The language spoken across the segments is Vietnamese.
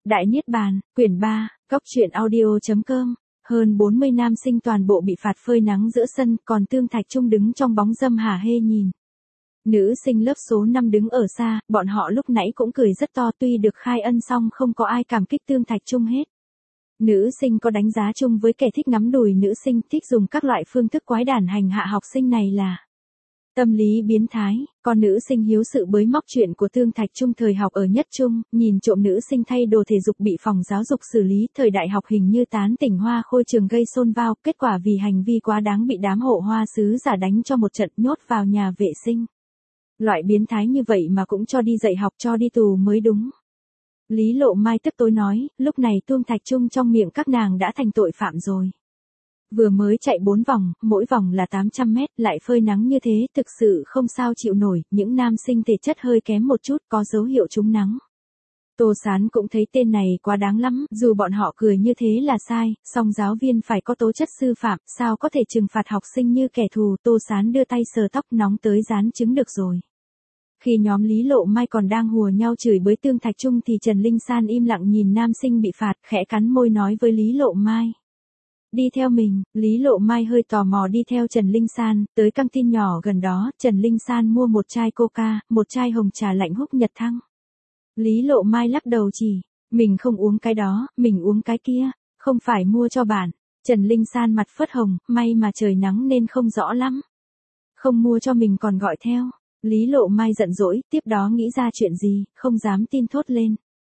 Đại Niết Bàn, quyển 3, Góc truyện audio.com. Hơn 40 nam sinh toàn bộ bị phạt phơi nắng giữa sân, còn Tương Thạch Trung đứng trong bóng râm hả hê nhìn. Nữ sinh lớp số 5 đứng ở xa, bọn họ lúc nãy cũng cười rất to, tuy được khai ân song không có ai cảm kích Tương Thạch Trung hết. Nữ sinh có đánh giá chung với kẻ thích ngắm đùi nữ sinh, thích dùng các loại phương thức quái đản hành hạ học sinh này là tâm lý biến thái. Còn nữ sinh hiếu sự bới móc chuyện của Tương Thạch Trung thời học ở nhất trung, nhìn trộm nữ sinh thay đồ thể dục bị phòng giáo dục xử lý, thời đại học hình như tán tỉnh Hoa Khôi trường gây xôn xao, kết quả vì hành vi quá đáng bị đám hộ hoa sứ giả đánh cho một trận, nhốt vào nhà vệ sinh. Loại biến thái như vậy mà cũng cho đi dạy học, cho đi tù mới đúng. Lý Lộ Mai tức tối nói, lúc này Tương Thạch Trung trong miệng các nàng đã thành tội phạm rồi. Vừa mới chạy 4 vòng, mỗi vòng là 800 mét, lại phơi nắng như thế, thực sự không sao chịu nổi, những nam sinh thể chất hơi kém một chút, có dấu hiệu trúng nắng. Tô Sán cũng thấy tên này quá đáng lắm, dù bọn họ cười như thế là sai, song giáo viên phải có tố chất sư phạm, sao có thể trừng phạt học sinh như kẻ thù. Tô Sán đưa tay sờ tóc, nóng tới dán chứng được rồi. Khi nhóm Lý Lộ Mai còn đang hùa nhau chửi bới Tương Thạch Trung thì Trần Linh San im lặng nhìn nam sinh bị phạt, khẽ cắn môi nói với Lý Lộ Mai. Đi theo mình. Lý Lộ Mai hơi tò mò đi theo Trần Linh San, tới căng tin nhỏ gần đó, Trần Linh San mua một chai coca, một chai hồng trà lạnh húc nhật thăng. Lý Lộ Mai lắc đầu chỉ, mình không uống cái đó, mình uống cái kia, không phải mua cho bạn. Trần Linh San mặt phớt hồng, may mà trời nắng nên không rõ lắm. Không mua cho mình còn gọi theo. Lý Lộ Mai giận dỗi, tiếp đó nghĩ ra chuyện gì, không dám tin thốt lên.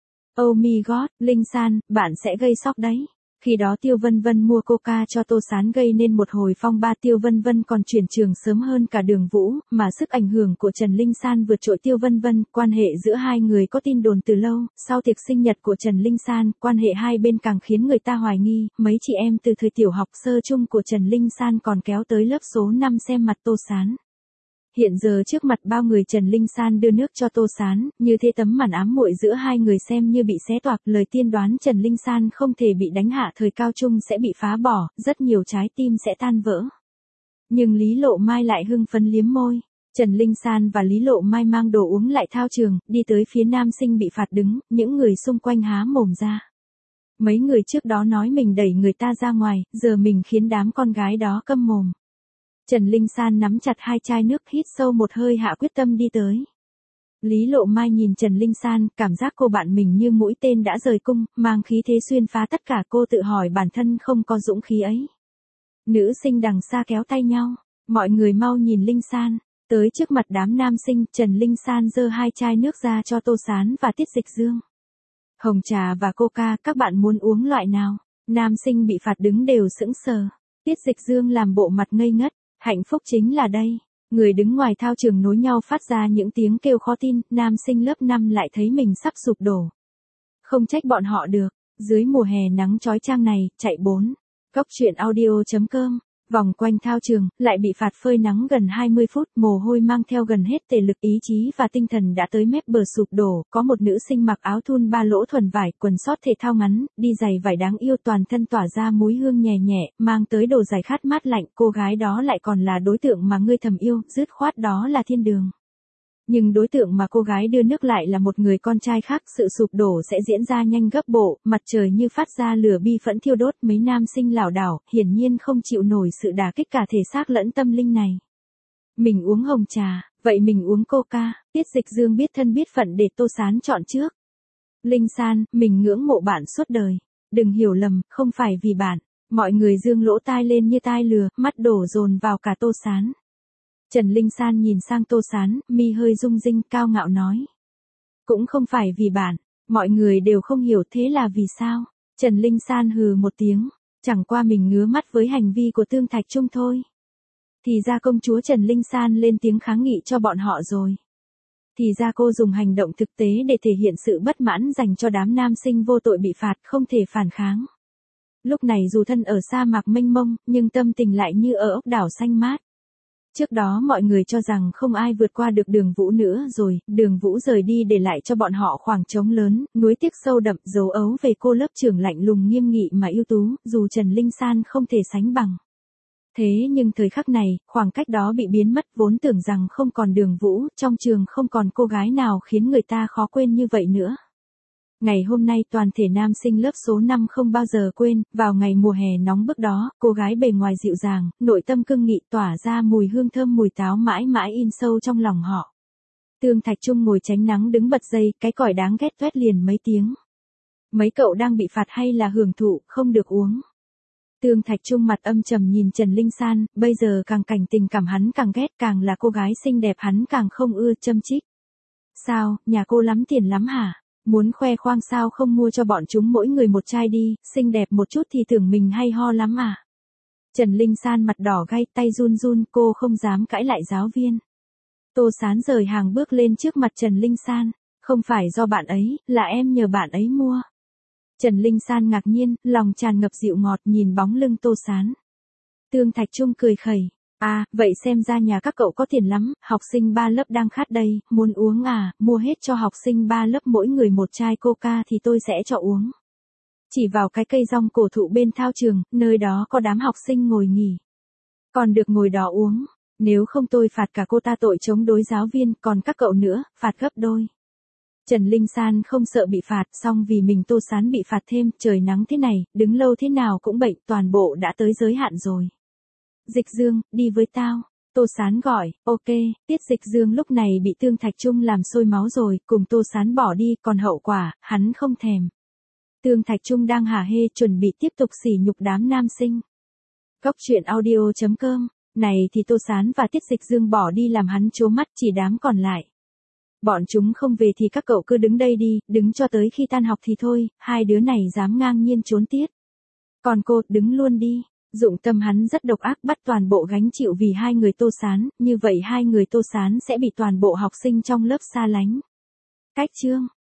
Oh my god, Linh San, bạn sẽ gây sốc đấy. Khi đó Tiêu Vân Vân mua coca cho Tô Sán gây nên một hồi phong ba. Tiêu Vân Vân còn chuyển trường sớm hơn cả Đường Vũ, mà sức ảnh hưởng của Trần Linh San vượt trội Tiêu Vân Vân. Quan hệ giữa hai người có tin đồn từ lâu, sau tiệc sinh nhật của Trần Linh San, quan hệ hai bên càng khiến người ta hoài nghi. Mấy chị em từ thời tiểu học sơ chung của Trần Linh San còn kéo tới lớp số 5 xem mặt Tô Sán. Hiện giờ trước mặt bao người Trần Linh San đưa nước cho Tô Sán, như thế tấm màn ám muội giữa hai người xem như bị xé toạc. Lời tiên đoán Trần Linh San không thể bị đánh hạ thời cao trung sẽ bị phá bỏ, rất nhiều trái tim sẽ tan vỡ. Nhưng Lý Lộ Mai lại hưng phấn liếm môi. Trần Linh San và Lý Lộ Mai mang đồ uống lại thao trường, đi tới phía nam sinh bị phạt đứng, những người xung quanh há mồm ra. Mấy người trước đó nói mình đẩy người ta ra ngoài, giờ mình khiến đám con gái đó câm mồm. Trần Linh San nắm chặt hai chai nước, hít sâu một hơi hạ quyết tâm đi tới. Lý Lộ Mai nhìn Trần Linh San, cảm giác cô bạn mình như mũi tên đã rời cung, mang khí thế xuyên phá tất cả. Cô tự hỏi bản thân không có dũng khí ấy. Nữ sinh đằng xa kéo tay nhau, mọi người mau nhìn Linh San. Tới trước mặt đám nam sinh, Trần Linh San giơ hai chai nước ra cho Tô Sán và Tiết Dịch Dương. Hồng trà và coca, các bạn muốn uống loại nào? Nam sinh bị phạt đứng đều sững sờ. Tiết Dịch Dương làm bộ mặt ngây ngất. Hạnh phúc chính là đây. Người đứng ngoài thao trường nối nhau phát ra những tiếng kêu khó tin, nam sinh lớp 5 lại thấy mình sắp sụp đổ. Không trách bọn họ được, dưới mùa hè nắng chói chang này, chạy 4. Góc truyện audio.com. Vòng quanh thao trường, lại bị phạt phơi nắng gần 20 phút, mồ hôi mang theo gần hết thể lực, ý chí và tinh thần đã tới mép bờ sụp đổ. Có một nữ sinh mặc áo thun ba lỗ thuần vải, quần sót thể thao ngắn, đi giày vải đáng yêu, toàn thân tỏa ra mùi hương nhẹ nhẹ, mang tới đồ giày khát mát lạnh. Cô gái đó lại còn là đối tượng mà ngươi thầm yêu, dứt khoát đó là thiên đường. Nhưng đối tượng mà cô gái đưa nước lại là một người con trai khác, sự sụp đổ sẽ diễn ra nhanh gấp bộ, mặt trời như phát ra lửa bi phẫn thiêu đốt. Mấy nam sinh lảo đảo, hiển nhiên không chịu nổi sự đả kích cả thể xác lẫn tâm linh này. Mình uống hồng trà, vậy mình uống coca. Tiết Dịch Dương biết thân biết phận để Tô Sán chọn trước. Linh San, mình ngưỡng mộ bạn suốt đời. Đừng hiểu lầm, không phải vì bạn. Mọi người dương lỗ tai lên như tai lừa, mắt đổ dồn vào cả Tô Sán. Trần Linh San nhìn sang Tô Sán, mi hơi rung rinh, cao ngạo nói. Cũng không phải vì bạn, mọi người đều không hiểu, thế là vì sao? Trần Linh San hừ một tiếng, chẳng qua mình ngứa mắt với hành vi của Tương Thạch Trung thôi. Thì ra công chúa Trần Linh San lên tiếng kháng nghị cho bọn họ rồi. Thì ra cô dùng hành động thực tế để thể hiện sự bất mãn dành cho đám nam sinh vô tội bị phạt, không thể phản kháng. Lúc này dù thân ở sa mạc mênh mông, nhưng tâm tình lại như ở ốc đảo xanh mát. Trước đó mọi người cho rằng không ai vượt qua được Đường Vũ nữa rồi, Đường Vũ rời đi để lại cho bọn họ khoảng trống lớn, nuối tiếc sâu đậm, dấu ấu về cô lớp trưởng lạnh lùng nghiêm nghị mà ưu tú, dù Trần Linh San không thể sánh bằng. Thế nhưng thời khắc này, khoảng cách đó bị biến mất, vốn tưởng rằng không còn Đường Vũ, trong trường không còn cô gái nào khiến người ta khó quên như vậy nữa. Ngày hôm nay toàn thể nam sinh lớp số 5 không bao giờ quên, vào ngày mùa hè nóng bức đó, cô gái bề ngoài dịu dàng, nội tâm cương nghị tỏa ra mùi hương thơm mùi táo mãi mãi in sâu trong lòng họ. Tương Thạch Trung ngồi tránh nắng đứng bật dậy, cái còi đáng ghét toét liền mấy tiếng. Mấy cậu đang bị phạt hay là hưởng thụ, không được uống. Tương Thạch Trung mặt âm trầm nhìn Trần Linh San, bây giờ càng cảnh tình cảm hắn càng ghét, càng là cô gái xinh đẹp hắn càng không ưa, châm chích. Sao, nhà cô lắm tiền lắm hả? Muốn khoe khoang sao không mua cho bọn chúng mỗi người một chai đi, xinh đẹp một chút thì tưởng mình hay ho lắm à? Trần Linh San mặt đỏ gay, tay run run, cô không dám cãi lại giáo viên. Tô Sán rời hàng bước lên trước mặt Trần Linh San, không phải do bạn ấy, là em nhờ bạn ấy mua. Trần Linh San ngạc nhiên, lòng tràn ngập dịu ngọt nhìn bóng lưng Tô Sán. Tương Thạch Trung cười khẩy, à, vậy xem ra nhà các cậu có tiền lắm, học sinh 3 lớp đang khát đây, muốn uống à, mua hết cho học sinh 3 lớp mỗi người một chai coca thì tôi sẽ cho uống. Chỉ vào cái cây rong cổ thụ bên thao trường, nơi đó có đám học sinh ngồi nghỉ. Còn được ngồi đó uống, nếu không tôi phạt cả cô ta tội chống đối giáo viên, còn các cậu nữa, phạt gấp đôi. Trần Linh San không sợ bị phạt, song vì mình Tô Sán bị phạt thêm, trời nắng thế này, đứng lâu thế nào cũng bệnh, toàn bộ đã tới giới hạn rồi. Dịch Dương, đi với tao. Tô Sán gọi, ok, Tiết Dịch Dương lúc này bị Tương Thạch Trung làm sôi máu rồi, cùng Tô Sán bỏ đi, còn hậu quả, hắn không thèm. Tương Thạch Trung đang hả hê chuẩn bị tiếp tục sỉ nhục đám nam sinh. Góc truyện audio.com, này thì Tô Sán và Tiết Dịch Dương bỏ đi làm hắn trố mắt, chỉ đám còn lại. Bọn chúng không về thì các cậu cứ đứng đây đi, đứng cho tới khi tan học thì thôi, hai đứa này dám ngang nhiên trốn tiết. Còn cô, đứng luôn đi. Dụng tâm hắn rất độc ác, bắt toàn bộ gánh chịu vì hai người Tô Sán, như vậy hai người Tô Sán sẽ bị toàn bộ học sinh trong lớp xa lánh. Cách chương